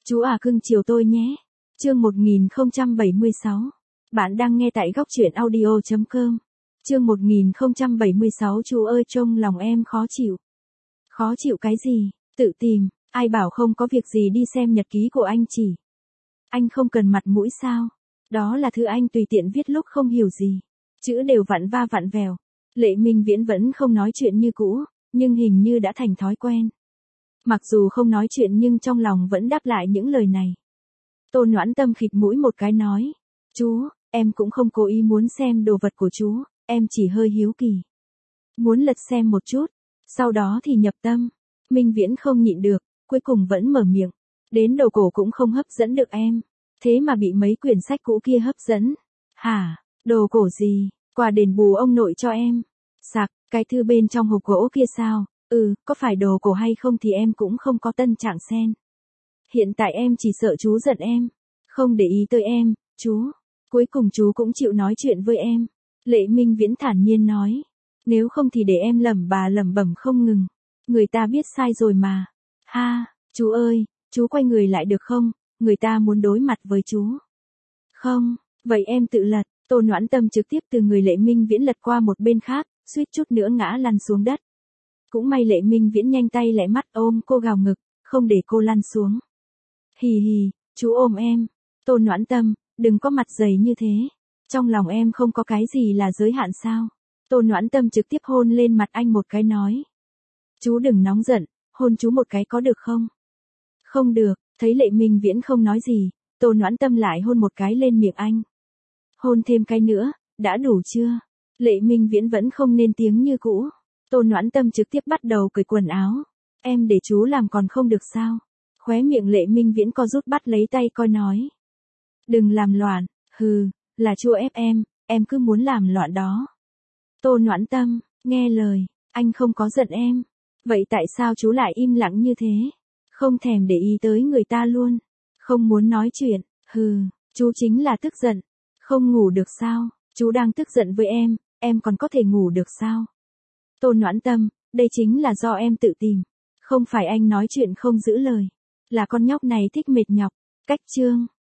Chú à cưng chiều tôi nhé. Chương 1076. Bạn đang nghe tại góc truyện audio.com. Chương 1076. Chú ơi trông lòng em khó chịu. Khó chịu cái gì? Tự tìm, ai bảo không có việc gì đi xem nhật ký của anh chỉ. Anh không cần mặt mũi sao? Đó là thứ anh tùy tiện viết lúc không hiểu gì. Chữ đều vặn va vặn vèo. Lệ Minh Viễn vẫn không nói chuyện như cũ, nhưng hình như đã thành thói quen. Mặc dù không nói chuyện nhưng trong lòng vẫn đáp lại những lời này. Tô Noãn Tâm khịt mũi một cái nói. Chú, em cũng không cố ý muốn xem đồ vật của chú, em chỉ hơi hiếu kỳ. Muốn lật xem một chút, sau đó thì nhập tâm. Minh Viễn không nhịn được, cuối cùng vẫn mở miệng. Đến đồ cổ cũng không hấp dẫn được em. Thế mà bị mấy quyển sách cũ kia hấp dẫn. Hả, đồ cổ gì, quà đền bù ông nội cho em. Sặc, cái thư bên trong hộp gỗ kia sao? Có phải đồ cổ hay không thì em cũng không có tân trạng xen. Hiện tại em chỉ sợ chú giận em. Không để ý tới em, chú. Cuối cùng chú cũng chịu nói chuyện với em. Lệ Minh Viễn thản nhiên nói. Nếu không thì để em lẩm bẩm không ngừng. Người ta biết sai rồi mà. Ha, chú ơi, chú quay người lại được không? Người ta muốn đối mặt với chú. Không, vậy em tự lật. Tô Noãn Tâm trực tiếp từ người Lệ Minh Viễn lật qua một bên khác, suýt chút nữa ngã lăn xuống đất. Cũng may Lệ Minh Viễn nhanh tay lẹ mắt ôm cô gào ngực, không để cô lăn xuống. Hì hì, chú ôm em. Tô Noãn Tâm, đừng có mặt dày như thế. Trong lòng em không có cái gì là giới hạn sao? Tô Noãn Tâm trực tiếp hôn lên mặt anh một cái nói. Chú đừng nóng giận, hôn chú một cái có được không? Không được, thấy Lệ Minh Viễn không nói gì, Tô Noãn Tâm lại hôn một cái lên miệng anh. Hôn thêm cái nữa, đã đủ chưa? Lệ Minh Viễn vẫn không nên tiếng như cũ. Tô Noãn Tâm trực tiếp bắt đầu cởi quần áo. Em để chú làm còn không được sao? Khóe miệng Lệ Minh Viễn co rút bắt lấy tay coi nói. Đừng làm loạn, là chú ép em cứ muốn làm loạn đó. Tô Noãn Tâm, nghe lời, anh không có giận em. Vậy tại sao chú lại im lặng như thế? Không thèm để ý tới người ta luôn. Không muốn nói chuyện, chú chính là tức giận. Không ngủ được sao? Chú đang tức giận với em còn có thể ngủ được sao? Tô Noãn Tâm, đây chính là do em tự tìm. Không phải anh nói chuyện không giữ lời. Là con nhóc này thích mệt nhọc. Cách chương.